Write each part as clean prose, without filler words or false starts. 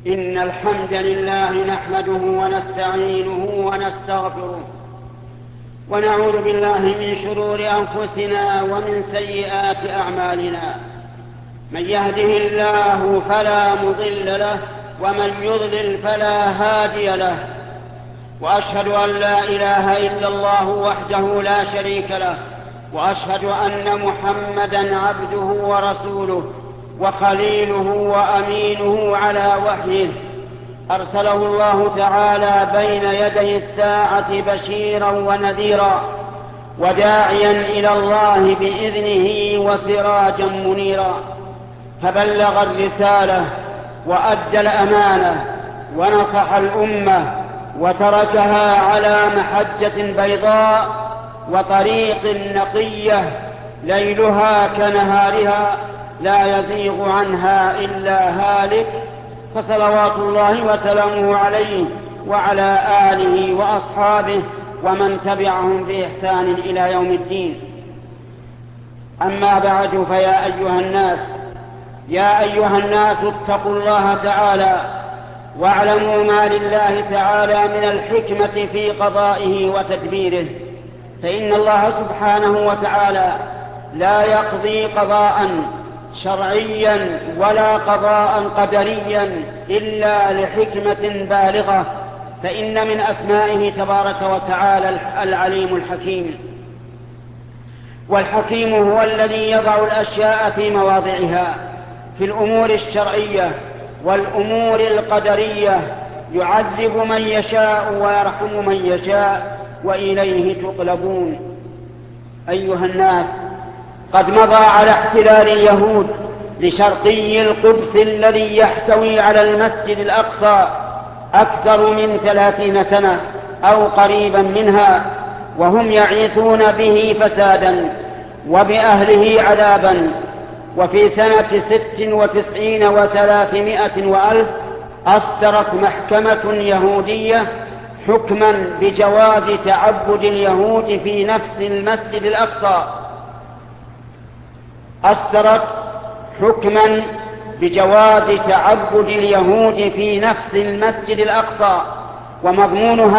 إن الحمد لله نحمده ونستعينه ونستغفره ونعوذ بالله من شرور أنفسنا ومن سيئات أعمالنا. من يهده الله فلا مضل له ومن يضلل فلا هادي له، وأشهد أن لا إله إلا الله وحده لا شريك له، وأشهد أن محمدا عبده ورسوله وخليله وأمينه على وحيه، أرسله الله تعالى بين يدي الساعة بشيرا ونذيرا وداعيا إلى الله بإذنه وسراجا منيرا، فبلغ الرسالة وأدى الأمانة ونصح الأمة وتركها على محجة بيضاء وطريق نقية ليلها كنهارها لا يزيغ عنها إلا هالك، فصلوات الله وسلامه عليه وعلى آله وأصحابه ومن تبعهم بإحسان إلى يوم الدين. أما بعد، يا أيها الناس اتقوا الله تعالى واعلموا ما لله تعالى من الحكمة في قضائه وتدبيره، فإن الله سبحانه وتعالى لا يقضي قضاء شرعيا ولا قضاء قدريا إلا لحكمة بالغة، فإن من أسمائه تبارك وتعالى العليم الحكيم. والحكيم هو الذي يضع الأشياء في مواضعها في الأمور الشرعية والأمور القدرية، يعذب من يشاء ويرحم من يشاء وإليه تقلبون. أيها الناس، قد مضى على احتلال اليهود لشرقي القدس الذي يحتوي على المسجد الأقصى أكثر من 30 سنة أو قريبا منها، وهم يعيثون به فسادا وبأهله عذابا. وفي سنة 96 و300 وألف أصدرت محكمة يهودية حكما بجواز تعبد اليهود في نفس المسجد الأقصى، أصدرت حكما بجواز تعبد اليهود في نفس المسجد الأقصى. ومضمون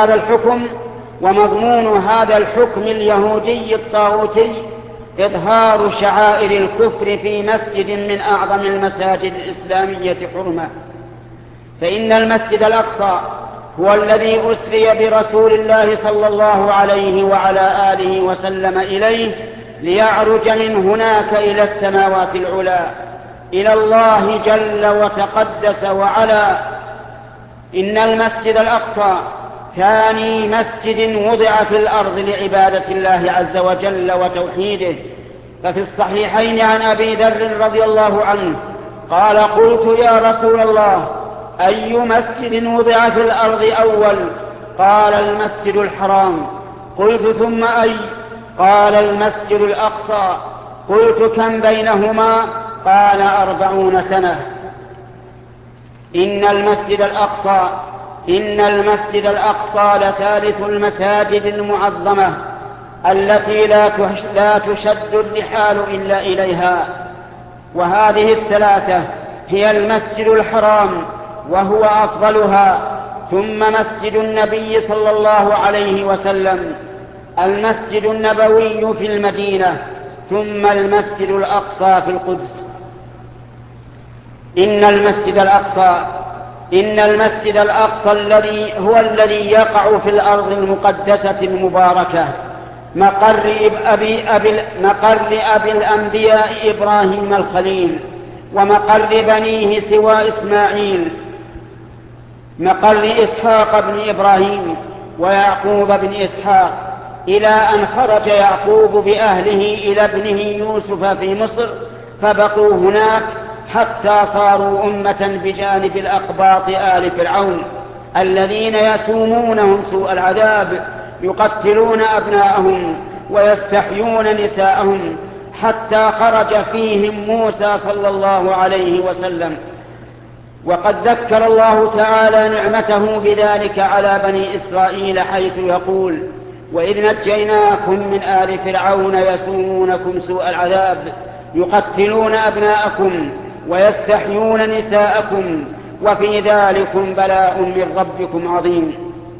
هذا الحكم اليهودي الطاغوتي إظهار شعائر الكفر في مسجد من أعظم المساجد الإسلامية حرمة، فإن المسجد الأقصى هو الذي أسري برسول الله صلى الله عليه وعلى آله وسلم إليه ليعرج من هناك إلى السماوات العلى إلى الله جل وتقدس وعلا. إن المسجد الأقصى ثاني مسجد وضع في الأرض لعبادة الله عز وجل وتوحيده، ففي الصحيحين عن أبي ذر رضي الله عنه قال: قلت يا رسول الله، أي مسجد وضع في الأرض أول؟ قال: المسجد الحرام. قلت: ثم أي؟ قال: المسجد الأقصى. قلت: كم بينهما؟ قال: 40 سنة. إن المسجد الأقصى لثالث المساجد المعظمة التي لا تشد الرحال إلا إليها، وهذه الثلاثة هي المسجد الحرام وهو أفضلها، ثم مسجد النبي صلى الله عليه وسلم، المسجد النبوي في المدينة، ثم المسجد الأقصى في القدس. إن المسجد الأقصى الذي يقع في الأرض المقدسة المباركة، مقر أبي الأنبياء إبراهيم الخليل، ومقر بنيه سوى إسماعيل، مقر إسحاق بن إبراهيم ويعقوب بن إسحاق، إلى أن خرج يعقوب بأهله إلى ابنه يوسف في مصر، فبقوا هناك حتى صاروا أمة بجانب الأقباط آل فرعون الذين يسومونهم سوء العذاب، يقتلون أبناءهم ويستحيون نساءهم، حتى خرج فيهم موسى صلى الله عليه وسلم. وقد ذكر الله تعالى نعمته بذلك على بني إسرائيل، حيث يقول: وإذ نجيناكم من آل فرعون يسومونكم سوء العذاب يقتلون أبناءكم ويستحيون نساءكم وفي ذلكم بلاء من ربكم عظيم.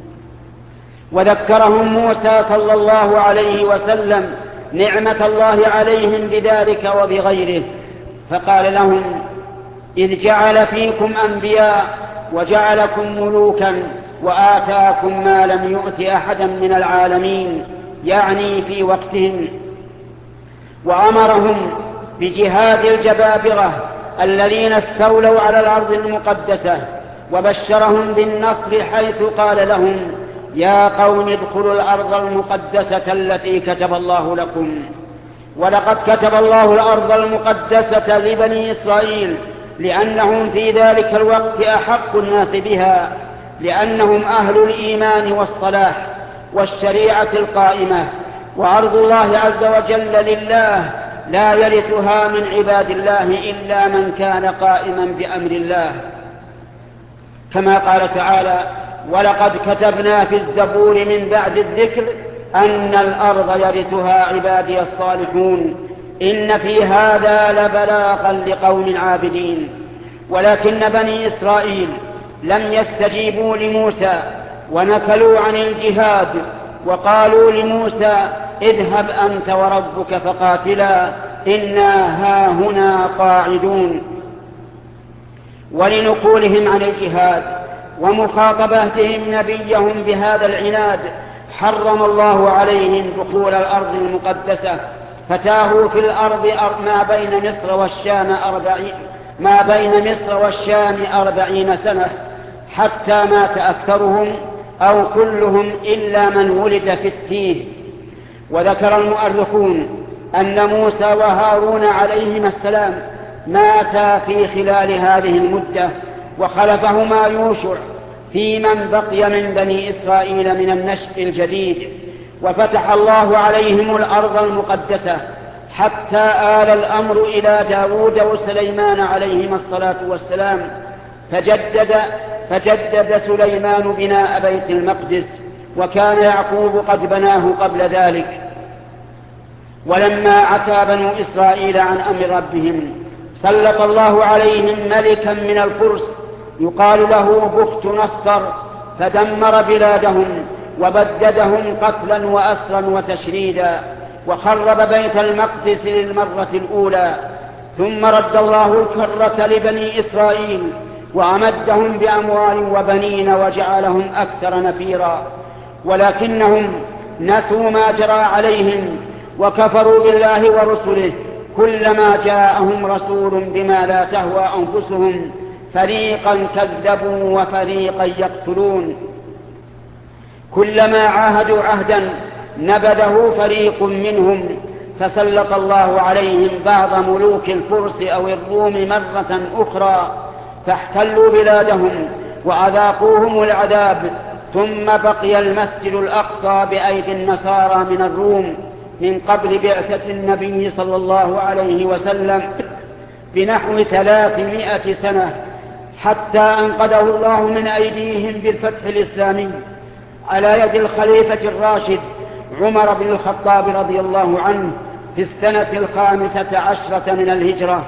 وذكرهم موسى صلى الله عليه وسلم نعمة الله عليهم بذلك وبغيره، فقال لهم: إذ جعل فيكم أنبياء وجعلكم ملوكا وآتاكم ما لم يؤت أحدا من العالمين، يعني في وقتهم، وأمرهم بجهاد الجبابرة الذين استولوا على الأرض المقدسة، وبشرهم بالنصر حيث قال لهم: يا قوم ادخلوا الأرض المقدسة التي كتب الله لكم. ولقد كتب الله الأرض المقدسة لبني إسرائيل لأنهم في ذلك الوقت أحق الناس بها، لأنهم أهل الإيمان والصلاح والشريعة القائمة، وأرض الله عز وجل لله لا يرثها من عباد الله إلا من كان قائما بأمر الله، كما قال تعالى: ولقد كتبنا في الزبور من بعد الذكر أن الأرض يرثها عبادي الصالحون، إن في هذا لبلاغا لقوم عابدين. ولكن بني إسرائيل لم يستجيبوا لموسى ونكلوا عن الجهاد، وقالوا لموسى: اذهب أنت وربك فقاتلا إنا هاهنا قاعدون. ولنقولهم عن الجهاد ومخاطبتهم نبيهم بهذا العناد حرم الله عليهم دخول الأرض المقدسة، فتاهوا في الأرض ما بين مصر والشام 40 سنة، حتى مات أكثرهم أو كلهم إلا من ولد في التيه. وذكر المؤرخون أن موسى وهارون عليهما السلام ماتا في خلال هذه المدة، وخلفهما يوشع في من بقي من بني إسرائيل من النشء الجديد، وفتح الله عليهم الأرض المقدسة حتى آل الأمر إلى داود وسليمان عليهما الصلاة والسلام، فجدد سليمان بناء بيت المقدس، وكان يعقوب قد بناه قبل ذلك. ولما عتى بنو إسرائيل عن أمر ربهم سلط الله عليهم ملكا من الفرس يقال له بخت نصر، فدمر بلادهم وبددهم قتلا وأسرا وتشريدا، وخرب بيت المقدس للمرة الأولى. ثم رد الله الكرة لبني إسرائيل وأمدهم بأموال وبنين وجعلهم أكثر نفيرا، ولكنهم نسوا ما جرى عليهم وكفروا بالله ورسله، كلما جاءهم رسول بما لا تهوى أنفسهم فريقا كذبوا وفريقا يقتلون. كلما عاهدوا عهدا نبذه فريق منهم، فسلط الله عليهم بعض ملوك الفرس أو الروم مرة أخرى فاحتلوا بلادهم وأذاقوهم العذاب. ثم بقي المسجد الأقصى بأيدي النصارى من الروم من قبل بعثة النبي صلى الله عليه وسلم بنحو 300 سنة، حتى أنقذه الله من أيديهم بالفتح الإسلامي على يد الخليفة الراشد عمر بن الخطاب رضي الله عنه في السنة 15 من الهجرة،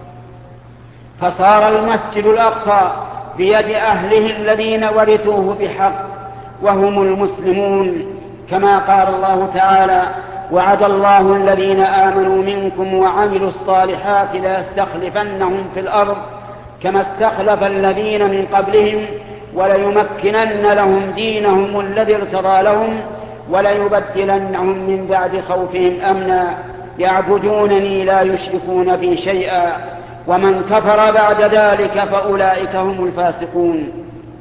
فصار المسجد الأقصى بيد أهله الذين ورثوه بحق وهم المسلمون، كما قال الله تعالى: وعد الله الذين آمنوا منكم وعملوا الصالحات ليستخلفنهم في الأرض كما استخلف الذين من قبلهم وليمكنن لهم دينهم الذي ارتضى لهم وليبدلنهم من بعد خوفهم أمنا يعبدونني لا يشركون بي شيئا ومن كفر بعد ذلك فأولئك هم الفاسقون.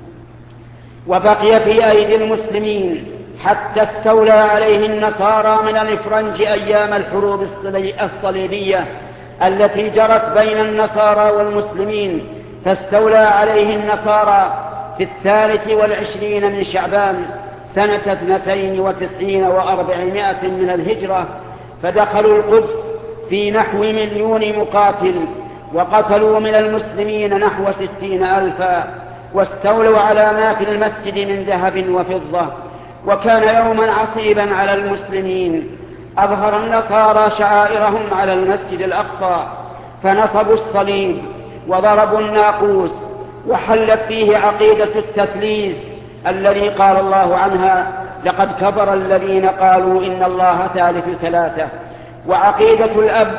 وبقي في أيدي المسلمين حتى استولى عليه النصارى من الإفرنج أيام الحروب الصليبية التي جرت بين النصارى والمسلمين، فاستولى عليه النصارى في 23 من شعبان سنة 92 و400 من الهجرة، فدخلوا القدس في نحو 1,000,000 مقاتل، وقتلوا من المسلمين نحو 60,000، واستولوا على ما في المسجد من ذهب وفضة. وكان يوما عصيبا على المسلمين، أظهر النصارى شعائرهم على المسجد الأقصى، فنصبوا الصليب وضربوا الناقوس وحلت فيه عقيدة التثليث الذي قال الله عنها: لقد كفر الذين قالوا إن الله ثالث ثلاثة. وعقيدة الأب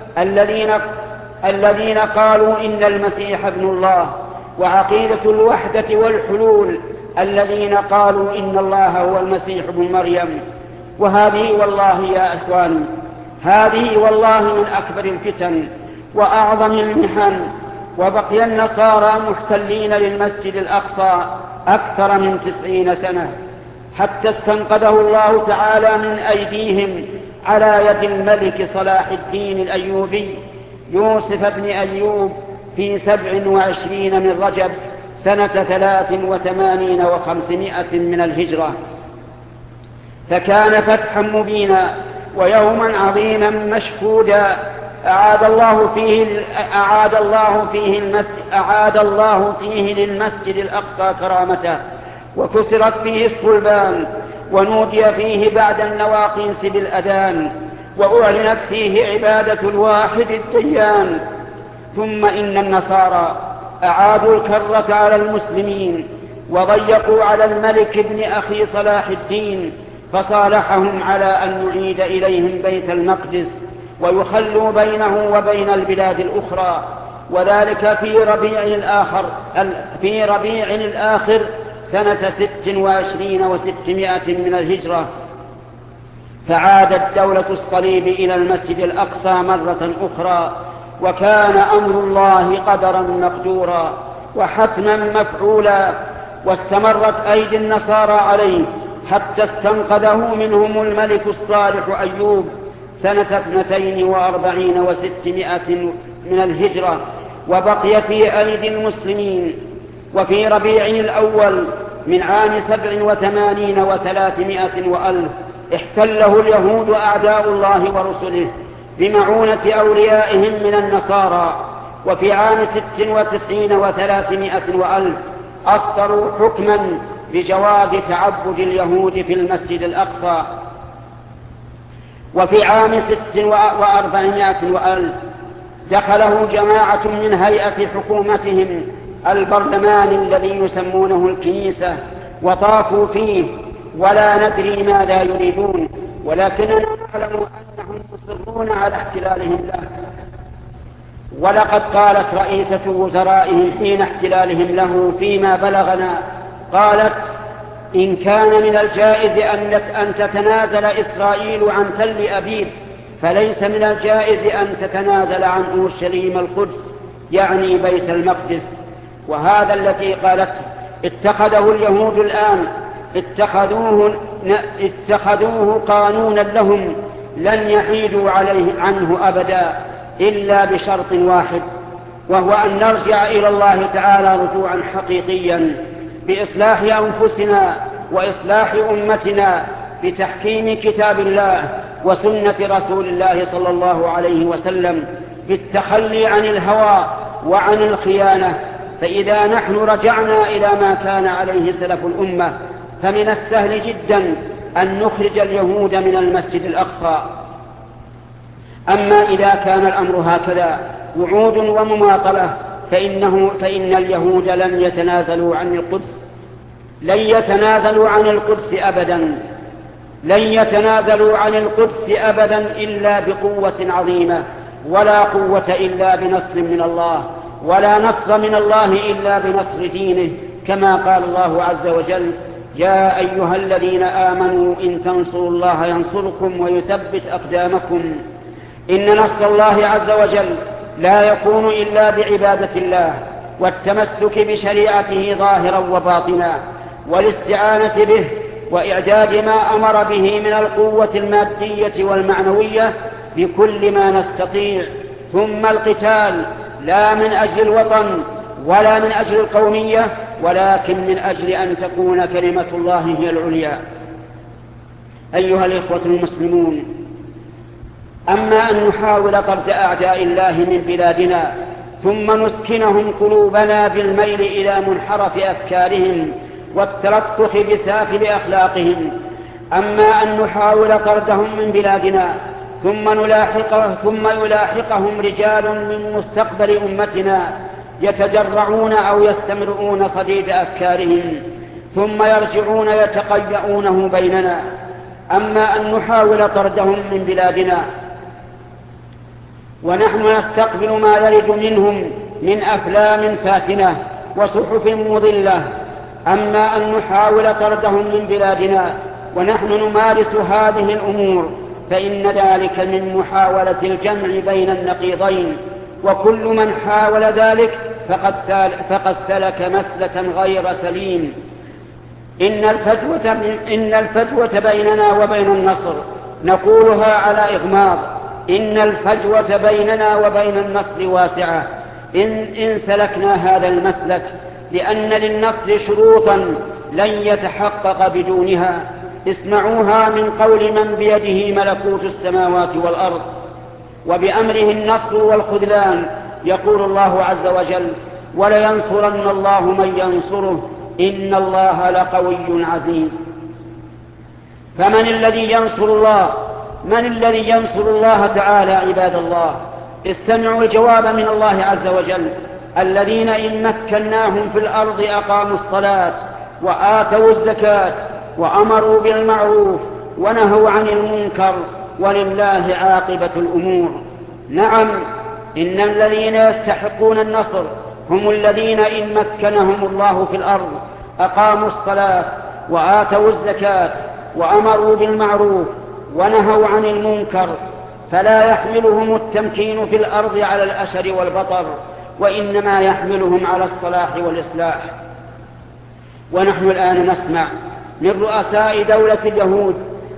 الذين قالوا إن المسيح ابن الله. وعقيدة الوحدة والحلول الذين قالوا إن الله هو المسيح ابن مريم. وهذه والله يا إخواني، هذه والله من أكبر الفتن وأعظم المحن. وبقي النصارى محتلين للمسجد الأقصى أكثر من 90 سنة، حتى استنقذه الله تعالى من أيديهم على يد الملك صلاح الدين الأيوبي يوسف بن أيوب في 27 من رجب سنة 83 و500 من الهجرة. فكان فتحا مبينا ويوما عظيما مشهودا أعاد الله فيه للمسجد الأقصى كرامته، وكسرت فيه الصلبان، ونودي فيه بعد النواقيس بالأذان، وأعلنت فيه عبادة الواحد الديان. ثم إن النصارى أعادوا الكرة على المسلمين، وضيقوا على الملك ابن أخي صلاح الدين، فصالحهم على أن يعيد إليهم بيت المقدس ويخلوا بينه وبين البلاد الأخرى، وذلك في ربيع الآخر سنة 26 و600 من الهجرة. فعادت دولة الصليب إلى المسجد الأقصى مرة أخرى، وكان أمر الله قدرا مقدورا وحتما مفعولا. واستمرت أيدي النصارى عليه حتى استنقذه منهم الملك الصالح أيوب سنة 42 و600 من الهجرة، وبقي في أيدي المسلمين. وفي ربيع الأول من عام 87 و300 وألف احتله اليهود أعداء الله ورسله بمعونة أوليائهم من النصارى. وفي عام 96 و300 وألف أصدروا حكما بجواز تعبد اليهود في المسجد الأقصى. وفي عام 400 وألف دخله جماعة من هيئة حكومتهم البرلمان الذي يسمونه الكنيسة، وطافوا فيه ولا ندري ماذا يريدون، ولكننا نعلم أنهم مصرون على احتلالهم له. ولقد قالت رئيسة وزرائهم حين احتلالهم له فيما بلغنا، قالت: إن كان من الجائز أن تتنازل إسرائيل عن تل أبيب، فليس من الجائز أن تتنازل عن أورشليم القدس، يعني بيت المقدس. وهذا الذي قالته اتخذه اليهود الآن، اتخذوه قانونا لهم لن يحيدوا عنه أبدا، إلا بشرط واحد، وهو أن نرجع إلى الله تعالى رجوعا حقيقيا بإصلاح أنفسنا وإصلاح أمتنا بتحكيم كتاب الله وسنة رسول الله صلى الله عليه وسلم، بالتخلي عن الهوى وعن الخيانة. فإذا نحن رجعنا إلى ما كان عليه سلف الأمة، فمن السهل جدا أن نخرج اليهود من المسجد الأقصى. أما إذا كان الأمر هكذا وعود ومماطلة، فإن اليهود لن يتنازلوا عن القدس، لن يتنازلوا عن القدس أبدا، لن يتنازلوا عن القدس أبدا إلا بقوة عظيمة، ولا قوة إلا بنصر من الله، ولا نصر من الله إلا بنصر دينه، كما قال الله عز وجل: يا أيها الذين آمنوا إن تنصروا الله ينصركم ويثبت أقدامكم. إن نصر الله عز وجل لا يكون إلا بعبادة الله والتمسك بشريعته ظاهرا وباطنا، والاستعانة به، وإعداد ما أمر به من القوة المادية والمعنوية بكل ما نستطيع. ثم القتال لا من أجل الوطن ولا من أجل القومية، ولكن من أجل أن تكون كلمة الله هي العليا. أيها الإخوة المسلمون، أما أن نحاول طرد أعداء الله من بلادنا ثم نسكنهم قلوبنا بالميل إلى منحرف أفكارهم والتلطخ بسافل أخلاقهم، أما أن نحاول طردهم من بلادنا ثم يلاحقهم رجال من مستقبل أمتنا يتجرعون أو يستمرؤون صديد أفكارهم ثم يرجعون يتقيؤونه بيننا. أما أن نحاول طردهم من بلادنا ونحن نستقبل ما يرد منهم من أفلام فاتنة وصحف مضلة، أما أن نحاول طردهم من بلادنا ونحن نمارس هذه الأمور فإن ذلك من محاولة الجمع بين النقيضين، وكل من حاول ذلك فقد سلك مسلكا غير سليم. إن الفجوة بيننا وبين النصر نقولها على إغماض، إن الفجوة بيننا وبين النصر واسعة إن سلكنا هذا المسلك، لأن للنصر شروطا لن يتحقق بدونها. اسمعوها من قول من بيده ملكوت السماوات والأرض وبأمره النصر والخذلان. يقول الله عز وجل: ولينصرن الله من ينصره إن الله لقوي عزيز. فمن الذي ينصر الله؟ من الذي ينصر الله تعالى عباد الله؟ استمعوا الجواب من الله عز وجل: الذين إن مكناهم في الأرض أقاموا الصلاة وآتوا الزكاة وأمروا بالمعروف ونهوا عن المنكر ولله عاقبة الأمور. نعم، إن الذين يستحقون النصر هم الذين إن مكنهم الله في الأرض أقاموا الصلاة وآتوا الزكاة وأمروا بالمعروف ونهوا عن المنكر، فلا يحملهم التمكين في الأرض على الأشر والبطر، وإنما يحملهم على الصلاح والإصلاح. ونحن الآن نسمع من رؤساء دولة اليهود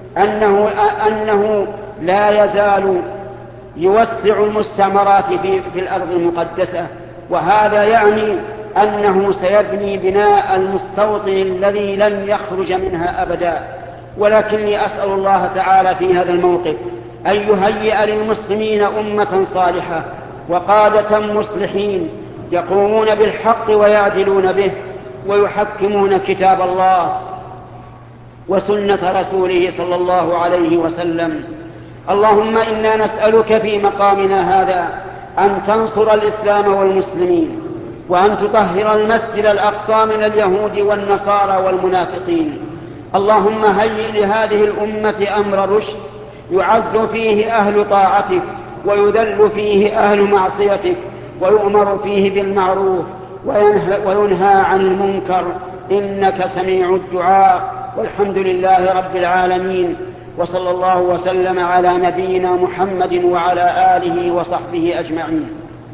أنه لا يزال يوسع المستعمرات في الأرض المقدسة، وهذا يعني أنه سيبني بناء المستوطن الذي لن يخرج منها أبدا. ولكني أسأل الله تعالى في هذا الموقف أن يهيئ للمسلمين أمة صالحة وقادة مصلحين يقومون بالحق ويعدلون به ويحكمون كتاب الله وسنة رسوله صلى الله عليه وسلم. اللهم إنا نسألك في مقامنا هذا أن تنصر الإسلام والمسلمين، وأن تطهر المسجد الأقصى من اليهود والنصارى والمنافقين. اللهم هيئ لهذه الأمة أمر رشد يعز فيه أهل طاعتك ويذل فيه أهل معصيتك، ويؤمر فيه بالمعروف وينهى عن المنكر، إنك سميع الدعاء. والحمد لله رب العالمين، وصلى الله وسلم على نبينا محمد وعلى آله وصحبه أجمعين.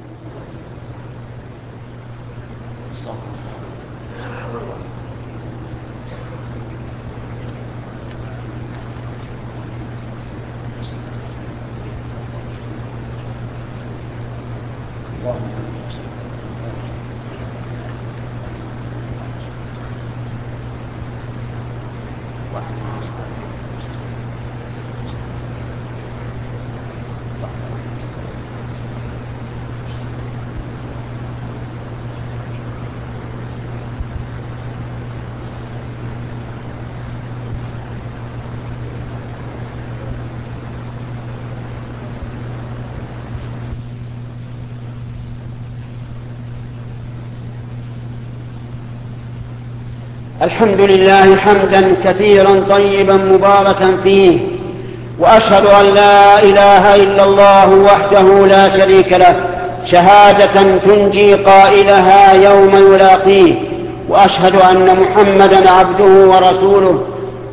الحمد لله حمدا كثيرا طيبا مباركا فيه، وأشهد أن لا إله إلا الله وحده لا شريك له شهادة تنجي قائلها يوم يلاقيه، وأشهد أن محمدا عبده ورسوله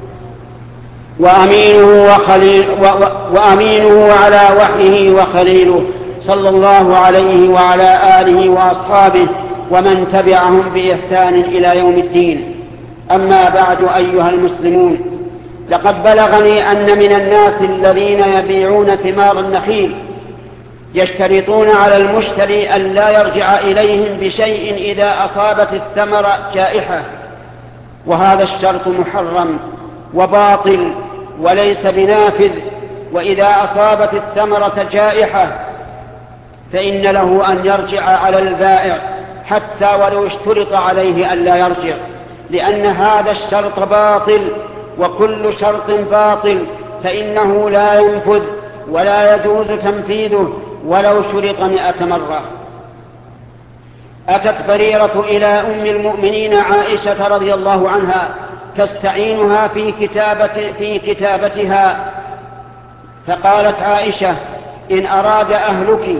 وأمينه على وحيه وخليله، صلى الله عليه وعلى آله وأصحابه ومن تبعهم بإحسان إلى يوم الدين. أما بعد أيها المسلمون، لقد بلغني أن من الناس الذين يبيعون ثمار النخيل يشترطون على المشتري أن لا يرجع إليهم بشيء إذا أصابت الثمرة جائحة، وهذا الشرط محرم وباطل وليس بنافذ. وإذا أصابت الثمرة جائحة فإن له أن يرجع على البائع حتى ولو اشترط عليه أن لا يرجع، لأن هذا الشرط باطل، وكل شرط باطل فإنه لا ينفذ ولا يجوز تنفيذه ولو شرط 100 مرة. أتت بريرة إلى أم المؤمنين عائشة رضي الله عنها تستعينها في كتابتها، فقالت عائشة: إن أراد أهلك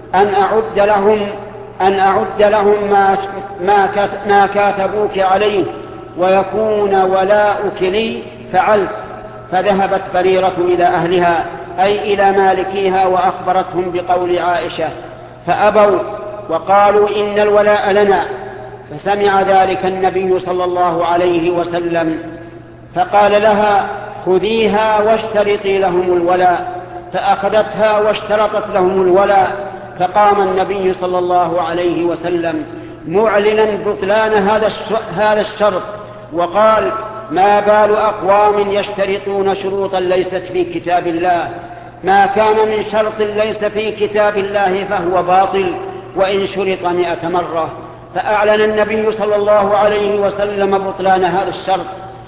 أن أعد لهم ما كاتبوك عليه ويكون ولاؤك لي فعلت. فذهبت بريرة إلى أهلها أي إلى مالكيها وأخبرتهم بقول عائشة، فأبوا وقالوا: إن الولاء لنا. فسمع ذلك النبي صلى الله عليه وسلم فقال لها: خذيها واشترطي لهم الولاء. فأخذتها واشترطت لهم الولاء، فقام النبي صلى الله عليه وسلم معلنا بطلان هذا الشرط، وقال: ما بال أقوام يشترطون شروطا ليست في كتاب الله؟ ما كان من شرط ليس في كتاب الله فهو باطل وإن شرط 100 مرة. فأعلن النبي صلى الله عليه وسلم بطلان هذا الشرط،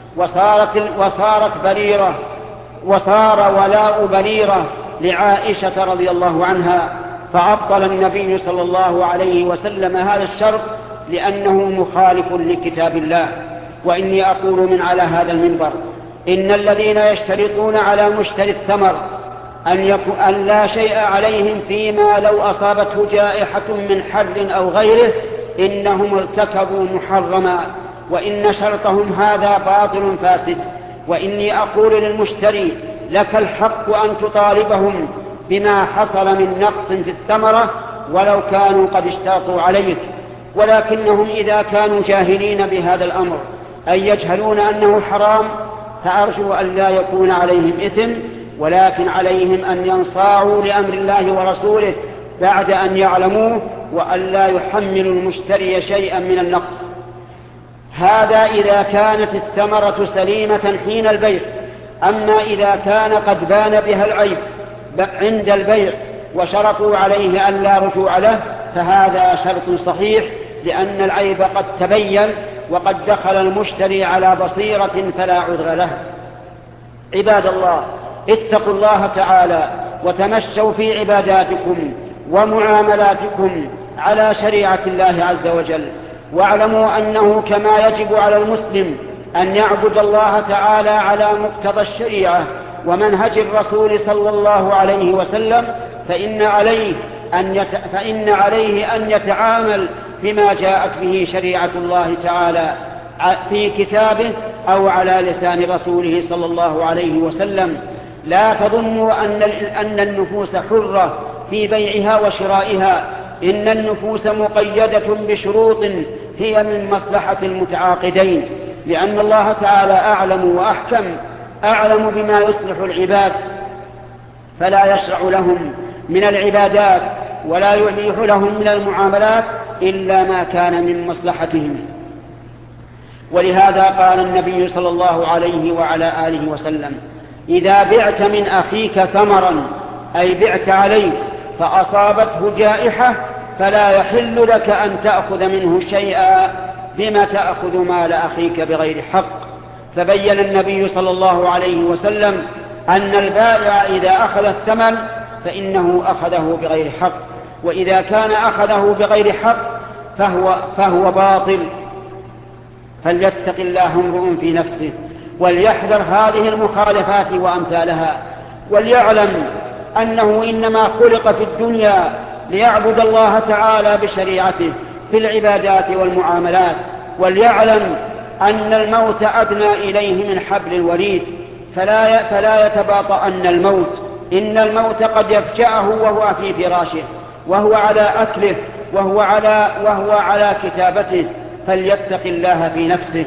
وصار ولاء بريرة لعائشة رضي الله عنها، فأبطل النبي صلى الله عليه وسلم هذا الشرط لأنه مخالف لكتاب الله. وإني أقول من على هذا المنبر: إن الذين يشترطون على مشتري الثمر أن لا شيء عليهم فيما لو أصابته جائحة من حر أو غيره إنهم ارتكبوا محرما، وإن شرطهم هذا باطل فاسد. وإني أقول للمشتري: لك الحق أن تطالبهم بما حصل من نقص في الثمرة ولو كانوا قد اشترطوا عليك، ولكنهم إذا كانوا جاهلين بهذا الأمر أي يجهلون أنه حرام فأرجو أن لا يكون عليهم إثم، ولكن عليهم أن ينصاعوا لأمر الله ورسوله بعد أن يعلموه، وأن لا يحملوا المشتري شيئا من النقص. هذا إذا كانت الثمرة سليمة حين البيع. أما إذا كان قد بان بها العيب عند البيع وشرطوا عليه أن لا رجوع له فهذا شرط صحيح، لأن العيب قد تبين وقد دخل المشتري على بصيرة فلا عذر له. عباد الله، اتقوا الله تعالى وتمشوا في عباداتكم ومعاملاتكم على شريعة الله عز وجل، واعلموا أنه كما يجب على المسلم أن يعبد الله تعالى على مقتضى الشريعة ومنهج الرسول صلى الله عليه وسلم، فإن عليه أن يتعامل بما جاءت به شريعة الله تعالى في كتابه أو على لسان رسوله صلى الله عليه وسلم. لا تظنوا أن النفوس حرة في بيعها وشرائها، إن النفوس مقيدة بشروط هي من مصلحة المتعاقدين، لأن الله تعالى أعلم وأحكم، أعلم بما يصلح العباد، فلا يشرع لهم من العبادات ولا يبيح لهم من المعاملات إلا ما كان من مصلحتهم. ولهذا قال النبي صلى الله عليه وعلى آله وسلم: إذا بعت من أخيك ثمرا أي بعت عليه فأصابته جائحة فلا يحل لك أن تأخذ منه شيئا بما تأخذ مال أخيك بغير حق. فبين النبي صلى الله عليه وسلم أن البائع إذا أخذ الثمن فإنه أخذه بغير حق، وإذا كان أخذه بغير حق فهو باطل. فليتق الله امرؤ في نفسه وليحذر هذه المخالفات وأمثالها، وليعلم أنه إنما خلق في الدنيا ليعبد الله تعالى بشريعته في العبادات والمعاملات، وليعلم أن الموت أدنى إليه من حبل الوريد، فلا يتباطأن الموت. إن الموت قد يفجأه وهو في فراشه وهو على أكله وهو على كتابته، فليتق الله في نفسه.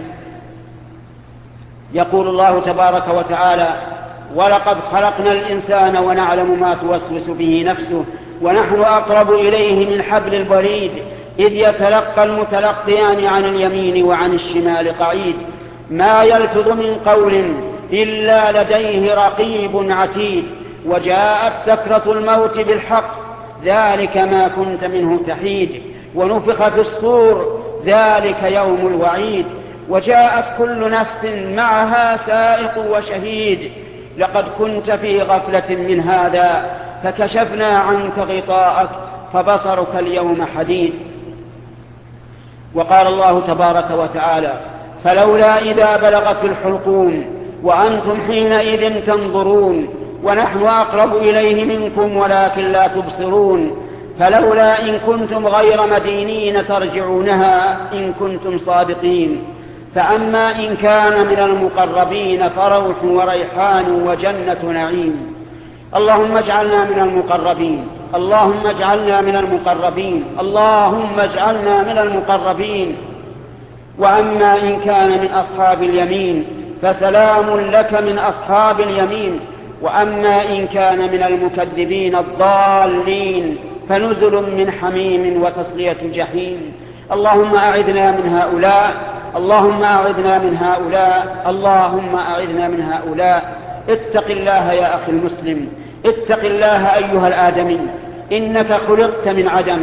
يقول الله تبارك وتعالى: ولقد خلقنا الإنسان ونعلم ما توسوس به نفسه ونحن أقرب إليه من حبل الوريد إذ يتلقى المتلقيان عن اليمين وعن الشمال قعيد ما يلفظ من قول إلا لديه رقيب عتيد وجاءت سكرة الموت بالحق ذلك ما كنت منه تحيد ونفخ في الصور ذلك يوم الوعيد وجاءت كل نفس معها سائق وشهيد لقد كنت في غفلة من هذا فكشفنا عنك غطاءك فبصرك اليوم حديد. وقال الله تبارك وتعالى: فلولا إذا بلغت الحلقوم وأنتم حينئذ تنظرون ونحن أقرب إليه منكم ولكن لا تبصرون فلولا إن كنتم غير مدينين ترجعونها إن كنتم صادقين. فأما إن كان من المقربين فروح وريحان وجنة نعيم. اللهم اجعلنا من المقربين، اللهم اجعلنا من المقربين، اللهم اجعلنا من المقربين. وأما إن كان من أصحاب اليمين فسلام لك من أصحاب اليمين. وأما إن كان من المكذبين الضالين فنزل من حميم وتصلية جحيم. اللهم أعذنا من هؤلاء، اللهم أعذنا من هؤلاء، اللهم أعذنا من هؤلاء. اتق الله يا أخي المسلم، اتق الله أيها الآدمي، إنك خلقت من عدم.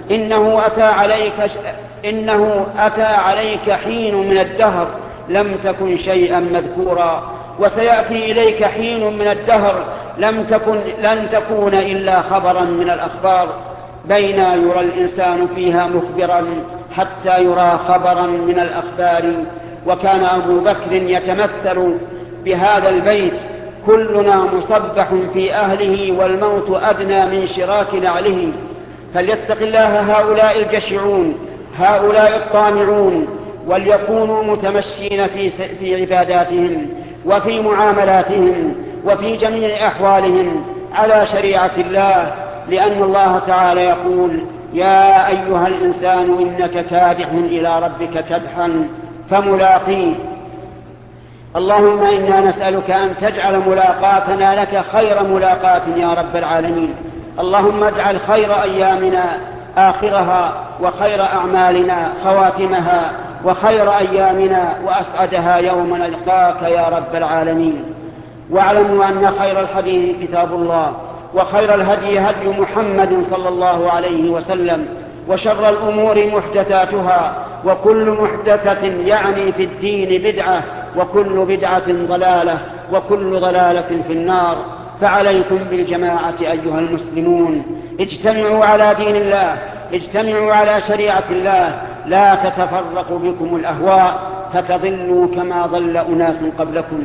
إنه أتى عليك حين من الدهر لم تكن شيئا مذكورا، وسيأتي إليك حين من الدهر لن تكون إلا خبرا من الأخبار، بين يرى الإنسان فيها مخبرا حتى يرى خبرا من الأخبار. وكان أبو بكر يتمثل بهذا البيت: كلنا مصبح في أهله والموت أدنى من شراك نعله. فليتق الله هؤلاء الجشعون، هؤلاء الطامعون، وليكونوا متمشين في عباداتهم وفي معاملاتهم وفي جميع أحوالهم على شريعة الله، لأن الله تعالى يقول: يا أيها الإنسان إنك كادح إلى ربك كدحا فملاقيه. اللهم إنا نسألك أن تجعل ملاقاتنا لك خير ملاقاة يا رب العالمين. اللهم اجعل خير أيامنا آخرها، وخير أعمالنا خواتمها، وخير أيامنا وأسعدها يوم نلقاك يا رب العالمين. واعلموا أن خير الحديث كتاب الله، وخير الهدي هدي محمد صلى الله عليه وسلم، وشر الأمور محدثاتها، وكل محدثة يعني في الدين بدعة، وكل بدعة ضلالة، وكل ضلالة في النار. فعليكم بالجماعة أيها المسلمون، اجتمعوا على دين الله، اجتمعوا على شريعة الله، لا تتفرق بكم الأهواء فتضلوا كما ضل أناس قبلكم.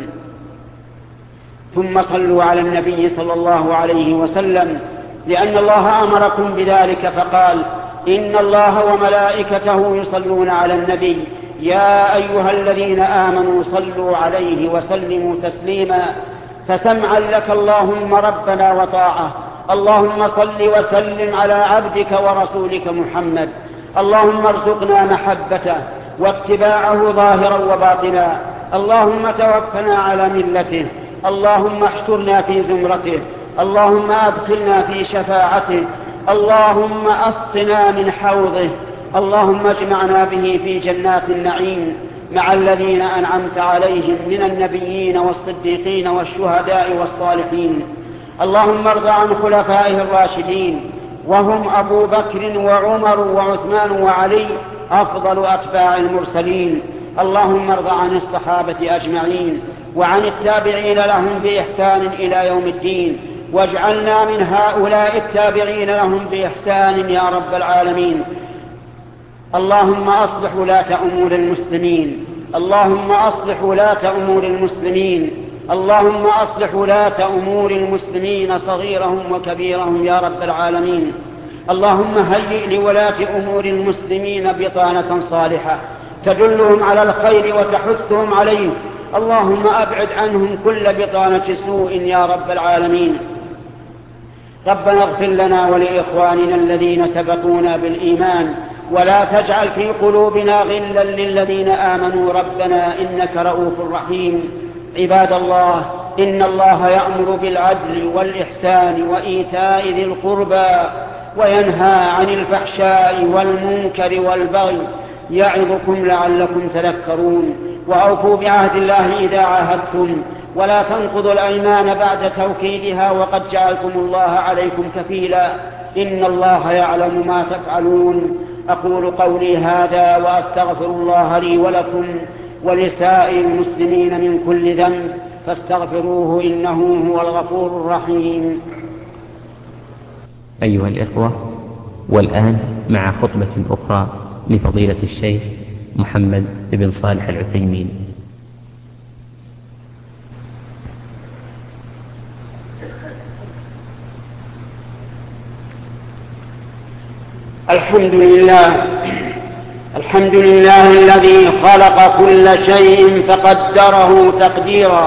ثم صلوا على النبي صلى الله عليه وسلم، لأن الله أمركم بذلك فقال: إن الله وملائكته يصلون على النبي يا أيها الذين آمنوا صلوا عليه وسلموا تسليما. فسمعا لك اللهم ربنا وطاعة. اللهم صل وسلم على عبدك ورسولك محمد. اللهم ارزقنا محبته واتباعه ظاهرا وباطنا. اللهم توفنا على ملته. اللهم احشرنا في زمرته. اللهم أدخلنا في شفاعته. اللهم أسقنا من حوضه. اللهم اجمعنا به في جنات النعيم مع الذين أنعمت عليهم من النبيين والصديقين والشهداء والصالحين. اللهم ارض عن خلفائه الراشدين، وهم أبو بكر وعمر وعثمان وعلي أفضل أتباع المرسلين. اللهم ارض عن الصحابة أجمعين وعن التابعين لهم بإحسان إلى يوم الدين، واجعلنا من هؤلاء التابعين لهم بإحسان يا رب العالمين. اللهم أصلح ولاة أمور المسلمين، اللهم أصلح ولاة أمور المسلمين، اللهم أصلح ولاة أمور المسلمين صغيرهم وكبيرهم يا رب العالمين. اللهم هيئ لولاة أمور المسلمين بطانة صالحة تدلهم على الخير وتحثهم عليه. اللهم أبعد عنهم كل بطانة سوء يا رب العالمين. ربنا اغفر لنا ولإخواننا الذين سبقونا بالإيمان، ولا تجعل في قلوبنا غلا للذين آمنوا ربنا إنك رؤوف رحيم. عباد الله، إن الله يأمر بالعدل والإحسان وإيتاء ذي القربى وينهى عن الفحشاء والمنكر والبغي يعظكم لعلكم تذكرون. وأوفوا بعهد الله إذا عاهدتم، ولا تنقضوا الأيمان بعد توكيدها وقد جعلتم الله عليكم كفيلا، إن الله يعلم ما تفعلون. أقول قولي هذا وأستغفر الله لي ولكم ولسائر المسلمين من كل ذنب فاستغفروه إنه هو الغفور الرحيم. أيها الإخوة، والآن مع خطبة أخرى لفضيلة الشيخ محمد بن صالح العثيمين. الحمد لله الذي خلق كل شيء فقدره تقديرا،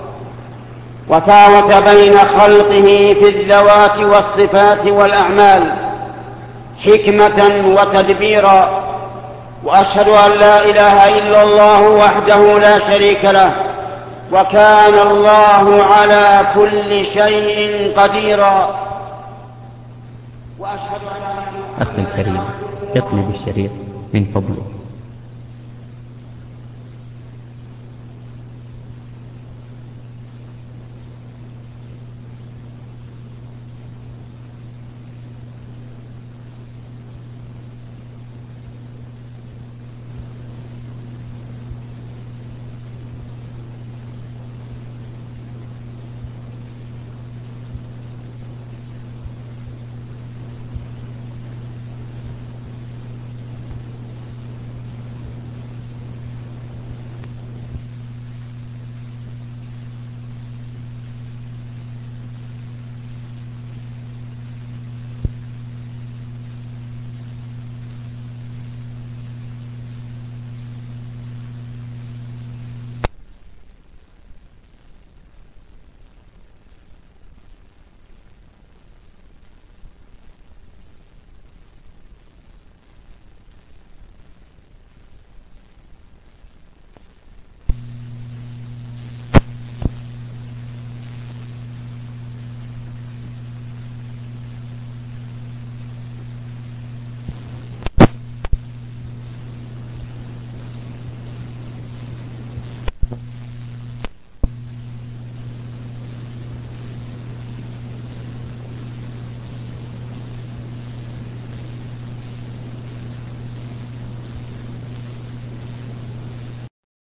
وفاوت بين خلقه في الذوات والصفات والأعمال حكمة وتدبيرا، وأشهد أن لا إله إلا الله وحده لا شريك له، وكان الله على كل شيء قديرا، وأشهد أن أخي الكريم اطلب الشريط من فضلك.